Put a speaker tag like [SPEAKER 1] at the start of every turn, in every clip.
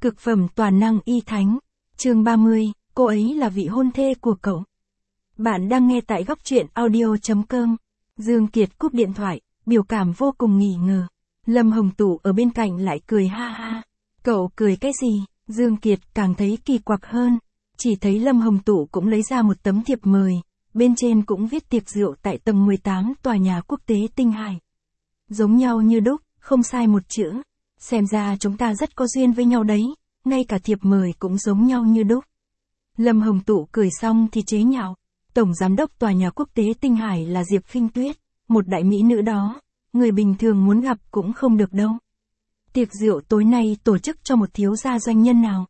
[SPEAKER 1] Cực phẩm toàn năng y thánh. Chương 30, cô ấy là vị hôn thê của cậu. Bạn đang nghe tại góc truyện audio.com. Dương Kiệt cúp điện thoại, biểu cảm vô cùng nghi ngờ. Lâm Hồng Tụ ở bên cạnh lại cười ha ha. Cậu cười cái gì? Dương Kiệt càng thấy kỳ quặc hơn. Chỉ thấy Lâm Hồng Tụ cũng lấy ra một tấm thiệp mời, bên trên cũng viết tiệc rượu tại tầng 18 tòa nhà quốc tế Tinh Hải. Giống nhau như đúc, không sai một chữ. Xem ra chúng ta rất có duyên với nhau đấy, ngay cả thiệp mời cũng giống nhau như đúc. Lâm Hồng Tụ cười xong thì chế nhạo. Tổng giám đốc tòa nhà quốc tế Tinh Hải là Diệp Khinh Tuyết, một đại mỹ nữ đó, người bình thường muốn gặp cũng không được đâu. Tiệc rượu tối nay tổ chức cho một thiếu gia doanh nhân nào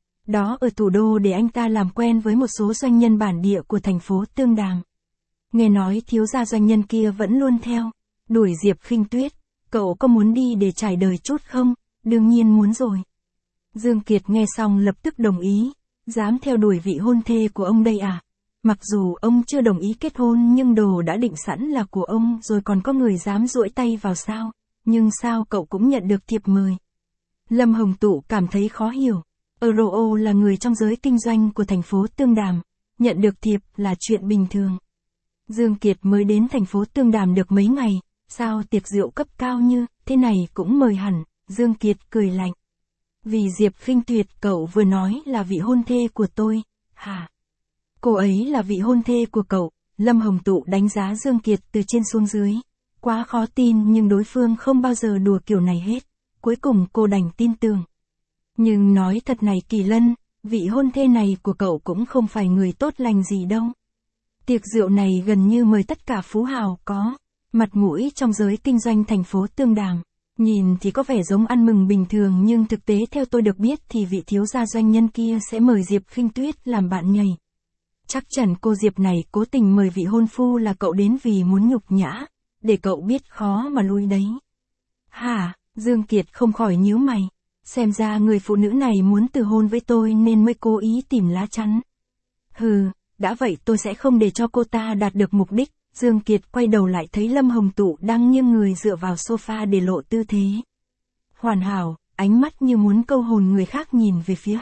[SPEAKER 1] đó ở thủ đô để anh ta làm quen với một số doanh nhân bản địa của thành phố Tương Đàm. Nghe nói thiếu gia doanh nhân kia vẫn luôn theo đuổi Diệp Khinh Tuyết, cậu có muốn đi để trải đời chút không? Đương nhiên muốn rồi. Dương Kiệt nghe xong lập tức đồng ý, dám theo đuổi vị hôn thê của ông đây à? Mặc dù ông chưa đồng ý kết hôn nhưng đồ đã định sẵn là của ông rồi, còn có người dám duỗi tay vào sao? Nhưng sao cậu cũng nhận được thiệp mời? Lâm Hồng Tụ cảm thấy khó hiểu. Euro là người trong giới kinh doanh của thành phố Tương Đàm, nhận được thiệp là chuyện bình thường. Dương Kiệt mới đến thành phố Tương Đàm được mấy ngày, sao tiệc rượu cấp cao như thế này cũng mời hẳn? Dương Kiệt cười lạnh. Vì Diệp Khinh Tuyệt cậu vừa nói là vị hôn thê của tôi, hả? Cô ấy là vị hôn thê của cậu? Lâm Hồng Tụ đánh giá Dương Kiệt từ trên xuống dưới. Quá khó tin, nhưng đối phương không bao giờ đùa kiểu này hết. Cuối cùng cô đành tin tưởng. Nhưng nói thật này Kỳ Lân, vị hôn thê này của cậu cũng không phải người tốt lành gì đâu. Tiệc rượu này gần như mời tất cả phú hào có mặt mũi trong giới kinh doanh thành phố Tương Đàm. Nhìn thì có vẻ giống ăn mừng bình thường, nhưng thực tế theo tôi được biết thì vị thiếu gia doanh nhân kia sẽ mời Diệp Khinh Tuyết làm bạn nhảy. Chắc chắn cô Diệp này cố tình mời vị hôn phu là cậu đến vì muốn nhục nhã, để cậu biết khó mà lui đấy. Hả? Dương Kiệt không khỏi nhíu mày. Xem ra người phụ nữ này muốn từ hôn với tôi nên mới cố ý tìm lá chắn. Hừ, đã vậy tôi sẽ không để cho cô ta đạt được mục đích. Dương Kiệt quay đầu lại thấy Lâm Hồng Tụ đang nghiêng người dựa vào sofa để lộ tư thế hoàn hảo, ánh mắt như muốn câu hồn người khác nhìn về phía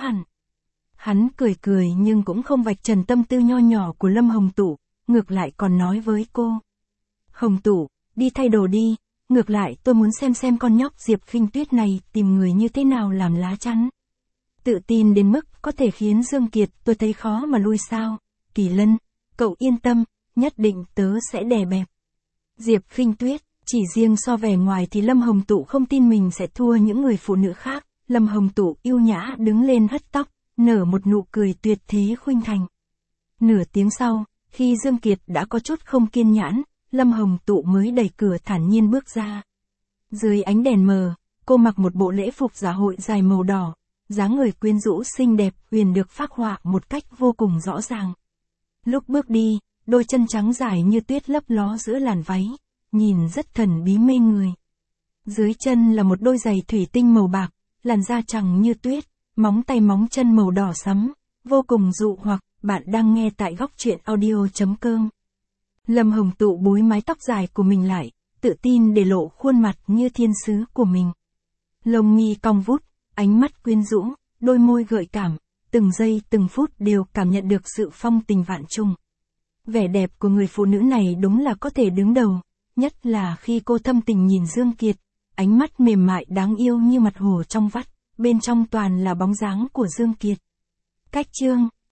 [SPEAKER 1] hắn cười cười nhưng cũng không vạch trần tâm tư nho nhỏ của Lâm Hồng Tụ, ngược lại còn nói với cô. Hồng Tụ, đi thay đồ đi, ngược lại tôi muốn xem con nhóc Diệp Khinh Tuyết này tìm người như thế nào làm lá chắn. Tự tin đến mức có thể khiến Dương Kiệt tôi thấy khó mà lui sao? Kỳ Lân, cậu yên tâm, nhất định tớ sẽ đè bẹp Diệp Khinh Tuyết. Chỉ riêng so vẻ ngoài thì Lâm Hồng Tụ không tin mình sẽ thua những người phụ nữ khác. Lâm Hồng Tụ yêu nhã đứng lên hất tóc, nở một nụ cười tuyệt thế khuynh thành. Nửa tiếng sau, khi Dương Kiệt đã có chút không kiên nhẫn, Lâm Hồng Tụ mới đẩy cửa thản nhiên bước ra. Dưới ánh đèn mờ, cô mặc một bộ lễ phục dạ hội dài màu đỏ, dáng người quyến rũ xinh đẹp huyền được phác họa một cách vô cùng rõ ràng. Lúc bước đi, đôi chân trắng dài như tuyết lấp ló giữa làn váy, nhìn rất thần bí mê người. Dưới chân là một đôi giày thủy tinh màu bạc, làn da trắng như tuyết, móng tay móng chân màu đỏ sẫm, vô cùng dụ hoặc. Bạn đang nghe tại góc truyện audio.com. Lâm Hồng Tụ búi mái tóc dài của mình lại, tự tin để lộ khuôn mặt như thiên sứ của mình. Lông mi cong vút, ánh mắt quyến rũ, đôi môi gợi cảm, từng giây từng phút đều cảm nhận được sự phong tình vạn trùng. Vẻ đẹp của người phụ nữ này đúng là có thể đứng đầu, nhất là khi cô thâm tình nhìn Dương Kiệt, ánh mắt mềm mại đáng yêu như mặt hồ trong vắt, bên trong toàn là bóng dáng của Dương Kiệt. Cách chương